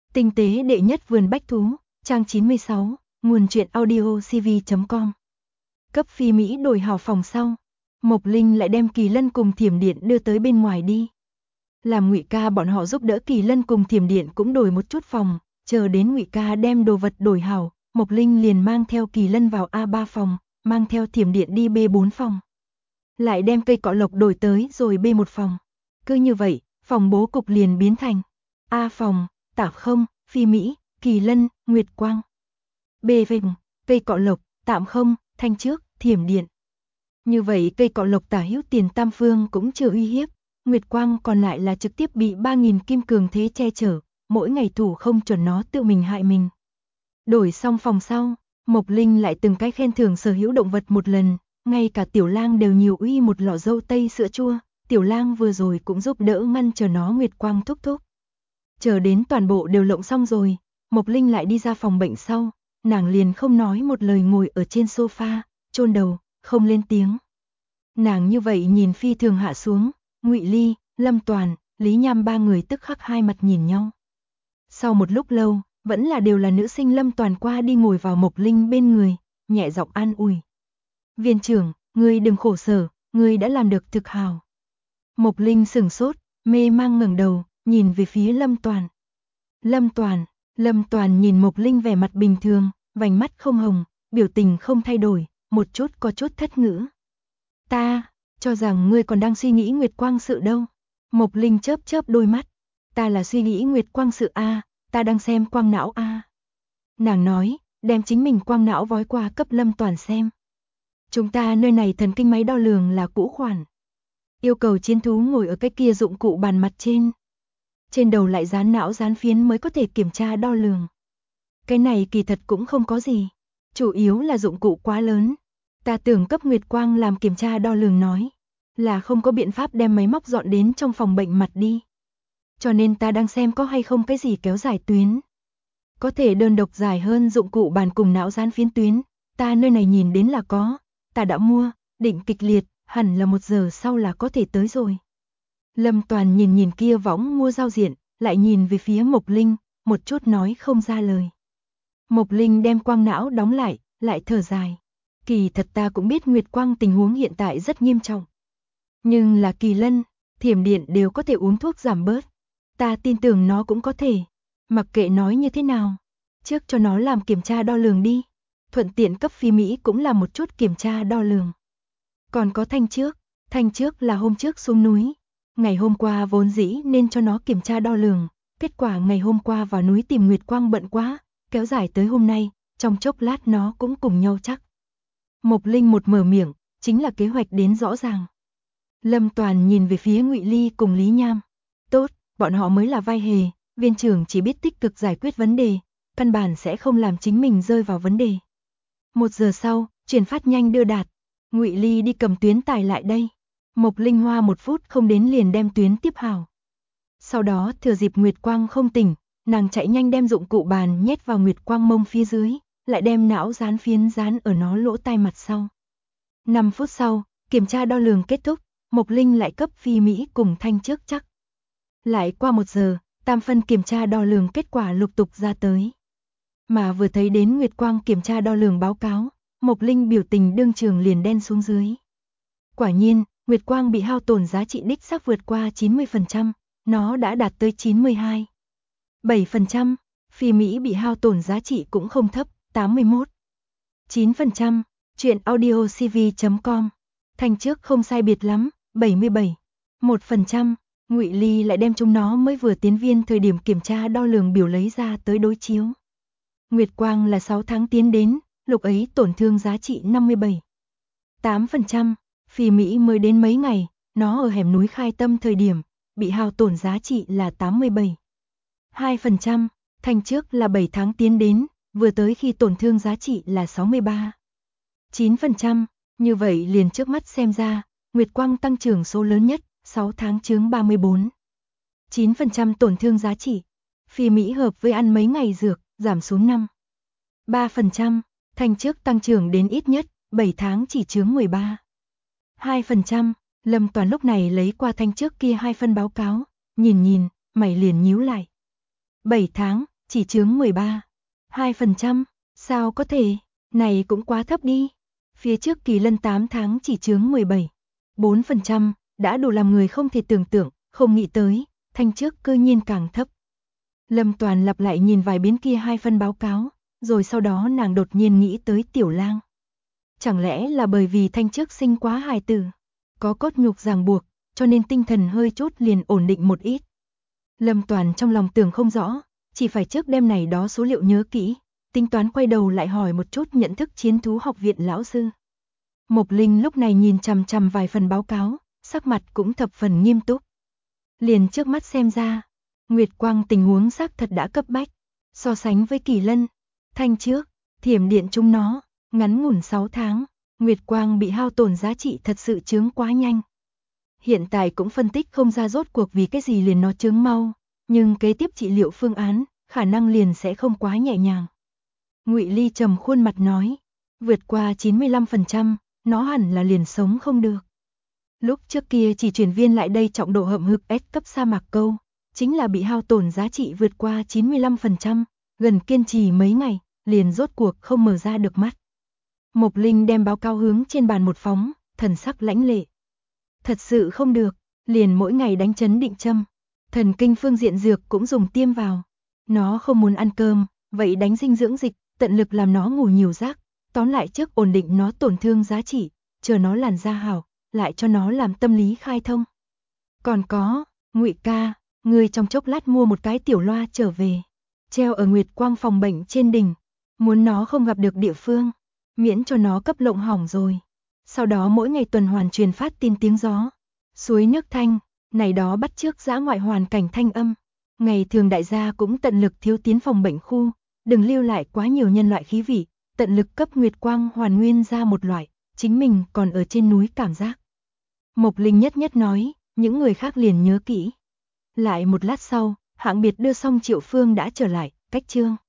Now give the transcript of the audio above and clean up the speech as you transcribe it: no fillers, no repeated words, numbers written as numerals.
Tinh tế đệ nhất vườn bách thú, trang 96, nguồn truyện audio cv.com. Cấp Phi Mỹ đổi hào phòng sau, Mộc Linh lại đem Kỳ Lân cùng Thiểm Điện đưa tới bên ngoài đi. Làm Ngụy Ca bọn họ giúp đỡ Kỳ Lân cùng Thiểm Điện cũng đổi một chút phòng, chờ đến Ngụy Ca đem đồ vật đổi hảo, Mộc Linh liền mang theo Kỳ Lân vào A3 phòng, mang theo Thiểm Điện đi B4 phòng. Lại đem cây cọ lộc đổi tới rồi B1 phòng. Cứ như vậy, phòng bố cục liền biến thành A phòng, Tạp Không, Phi Mỹ, Kỳ Lân, Nguyệt Quang. B phòng, cây cọ lộc, Tạm Không, Thanh Trước, Thiểm Điện. Như vậy cây cọ lộc tả hữu tiền tam phương cũng chưa uy hiếp, Nguyệt Quang còn lại là trực tiếp bị 3.000 kim cường thế che chở, mỗi ngày thủ không chuẩn nó tự mình hại mình. Đổi xong phòng sau, Mộc Linh lại từng cái khen thưởng sở hữu động vật một lần, ngay cả Tiểu Lang đều nhiều uy một lọ dâu tây sữa chua, Tiểu Lang vừa rồi cũng giúp đỡ ngăn chờ nó Nguyệt Quang thúc thúc. Chờ đến toàn bộ đều lộng xong rồi, Mộc Linh lại đi ra phòng bệnh sau, nàng liền không nói một lời ngồi ở trên sofa, chôn đầu, không lên tiếng. Nàng như vậy nhìn phi thường hạ xuống, Ngụy Ly, Lâm Toàn, Lý Nham ba người tức khắc hai mặt nhìn nhau. Sau một lúc lâu, vẫn là đều là nữ sinh Lâm Toàn qua đi ngồi vào Mộc Linh bên người, nhẹ giọng an ủi. Viên trưởng, ngươi đừng khổ sở, ngươi đã làm được thực hào. Mộc Linh sửng sốt, mê mang ngẩng đầu, nhìn về phía Lâm Toàn. Lâm Toàn nhìn Mộc Linh vẻ mặt bình thường, vành mắt không hồng, biểu tình không thay đổi, một chút có chút thất ngữ. Ta, cho rằng ngươi còn đang suy nghĩ Nguyệt Quang sự đâu. Mộc Linh chớp chớp đôi mắt. Ta là suy nghĩ Nguyệt Quang sự a, ta đang xem quang não a. Nàng nói, đem chính mình quang não vói qua cấp Lâm Toàn xem. Chúng ta nơi này thần kinh máy đo lường là cũ khoản. Yêu cầu chiến thú ngồi ở cái kia dụng cụ bàn mặt trên. Trên đầu lại dán não dán phiến mới có thể kiểm tra đo lường. Cái này kỳ thật cũng không có gì. Chủ yếu là dụng cụ quá lớn. Ta tưởng cấp Nguyệt Quang làm kiểm tra đo lường nói. Là không có biện pháp đem máy móc dọn đến trong phòng bệnh mặt đi. Cho nên ta đang xem có hay không cái gì kéo dài tuyến. Có thể đơn độc dài hơn dụng cụ bàn cùng não dán phiến tuyến. Ta nơi này nhìn đến là có. Ta đã mua, định kịch liệt, hẳn là 1 giờ sau là có thể tới rồi. Lâm Toàn nhìn kia võng mua giao diện, lại nhìn về phía Mộc Linh, một chút nói không ra lời. Mộc Linh đem quang não đóng lại thở dài. Kỳ thật ta cũng biết Nguyệt Quang tình huống hiện tại rất nghiêm trọng. Nhưng là Kỳ Lân, Thiểm Điện đều có thể uống thuốc giảm bớt. Ta tin tưởng nó cũng có thể. Mặc kệ nói như thế nào, trước cho nó làm kiểm tra đo lường đi. Thuận tiện cấp Phi Mỹ cũng làm một chút kiểm tra đo lường. Còn có Thanh Trước là hôm trước xuống núi. Ngày hôm qua vốn dĩ nên cho nó kiểm tra đo lường, kết quả ngày hôm qua vào núi tìm Nguyệt Quang bận quá, kéo dài tới hôm nay, trong chốc lát nó cũng cùng nhau chắc. Mộc Linh một mở miệng, chính là kế hoạch đến rõ ràng. Lâm Toàn nhìn về phía Ngụy Ly cùng Lý Nham. Tốt, bọn họ mới là vai hề, viên trưởng chỉ biết tích cực giải quyết vấn đề, căn bản sẽ không làm chính mình rơi vào vấn đề. 1 giờ sau, truyền phát nhanh đưa đạt. Ngụy Ly đi cầm tuyến tải lại đây. Mộc Linh hoa 1 phút không đến liền đem tuyến tiếp hảo. Sau đó thừa dịp Nguyệt Quang không tỉnh, nàng chạy nhanh đem dụng cụ bàn nhét vào Nguyệt Quang mông phía dưới, lại đem não dán phiến dán ở nó lỗ tai mặt sau. 5 phút sau, kiểm tra đo lường kết thúc, Mộc Linh lại cấp Phi Mỹ cùng Thanh Trước chắc. Lại qua 1 giờ, tam phân kiểm tra đo lường kết quả lục tục ra tới. Mà vừa thấy đến Nguyệt Quang kiểm tra đo lường báo cáo, Mộc Linh biểu tình đương trường liền đen xuống dưới. Quả nhiên, Nguyệt Quang bị hao tổn giá trị đích xác vượt qua 90%, nó đã đạt tới 92,7%, Phi Mỹ bị hao tổn giá trị cũng không thấp, 81,9%, truyện audio cv.com. Thanh Trước không sai biệt lắm, 77,1%, Ngụy Ly lại đem chúng nó mới vừa tiến viên thời điểm kiểm tra đo lường biểu lấy ra tới đối chiếu. Nguyệt Quang là 6 tháng tiến đến, lúc ấy tổn thương giá trị 57,8%. Phi Mỹ mới đến mấy ngày, nó ở hẻm núi Khai Tâm thời điểm, bị hao tổn giá trị là 87,2%, Thanh Trước là 7 tháng tiến đến, vừa tới khi tổn thương giá trị là 63,9%, như vậy liền trước mắt xem ra, Nguyệt Quang tăng trưởng số lớn nhất, 6 tháng chướng 34,9% tổn thương giá trị. Phi Mỹ hợp với ăn mấy ngày dược, giảm xuống 5,3%, Thanh Trước tăng trưởng đến ít nhất, 7 tháng chỉ chướng 13,2%, Lâm Toàn lúc này lấy qua Thanh Trước kia 2 phân báo cáo, nhìn, mày liền nhíu lại. 7 tháng, chỉ chướng 13,2%, sao có thể, này cũng quá thấp đi. Phía trước Kỳ Lân 8 tháng chỉ chướng 17,4%, đã đủ làm người không thể tưởng tượng, không nghĩ tới, Thanh trước cư nhiên càng thấp. Lâm Toàn lặp lại nhìn vài biến kia 2 phân báo cáo, rồi sau đó nàng đột nhiên nghĩ tới Tiểu Lang. Chẳng lẽ là bởi vì Thanh trước sinh quá hài tử, có cốt nhục ràng buộc, cho nên tinh thần hơi chút liền ổn định một ít. Lâm Toàn trong lòng tưởng không rõ, chỉ phải trước đêm này đó số liệu nhớ kỹ, tính toán quay đầu lại hỏi một chút nhận thức chiến thú học viện lão sư. Mộc Linh lúc này nhìn chằm chằm vài phần báo cáo, sắc mặt cũng thập phần nghiêm túc. Liền trước mắt xem ra, Nguyệt Quang tình huống xác thật đã cấp bách, so sánh với Kỳ Lân, Thanh trước, Thiểm Điện chúng nó, ngắn ngủn 6 tháng, Nguyệt Quang bị hao tổn giá trị thật sự chướng quá nhanh. Hiện tại cũng phân tích không ra rốt cuộc vì cái gì liền nó chướng mau, nhưng kế tiếp trị liệu phương án, khả năng liền sẽ không quá nhẹ nhàng. Ngụy Ly trầm khuôn mặt nói, vượt qua 95%, nó hẳn là liền sống không được. Lúc trước kia chỉ chuyển viên lại đây trọng độ hậm hực S cấp sa mạc câu, chính là bị hao tổn giá trị vượt qua 95%, gần kiên trì mấy ngày, liền rốt cuộc không mở ra được mắt. Mộc Linh đem báo cáo hướng trên bàn một phóng, thần sắc lãnh lệ. Thật sự không được, liền mỗi ngày đánh chấn định châm, thần kinh phương diện dược cũng dùng tiêm vào. Nó không muốn ăn cơm, vậy đánh dinh dưỡng dịch, tận lực làm nó ngủ nhiều giấc, tóm lại trước ổn định nó tổn thương giá trị, chờ nó làn da hảo, lại cho nó làm tâm lý khai thông. Còn có, Ngụy ca, người trong chốc lát mua một cái tiểu loa trở về, treo ở Nguyệt Quang phòng bệnh trên đỉnh, muốn nó không gặp được địa phương, miễn cho nó cấp lộng hỏng rồi. Sau đó mỗi ngày tuần hoàn truyền phát tin tiếng gió, suối nước thanh, này đó bắt chước dã ngoại hoàn cảnh thanh âm. Ngày thường đại gia cũng tận lực thiếu tiến phòng bệnh khu, đừng lưu lại quá nhiều nhân loại khí vị, tận lực cấp Nguyệt Quang hoàn nguyên ra một loại, chính mình còn ở trên núi cảm giác. Mộc Linh nhất nhất nói, những người khác liền nhớ kỹ. Lại một lát sau, hạng biệt đưa xong Triệu Phương đã trở lại, cách chương.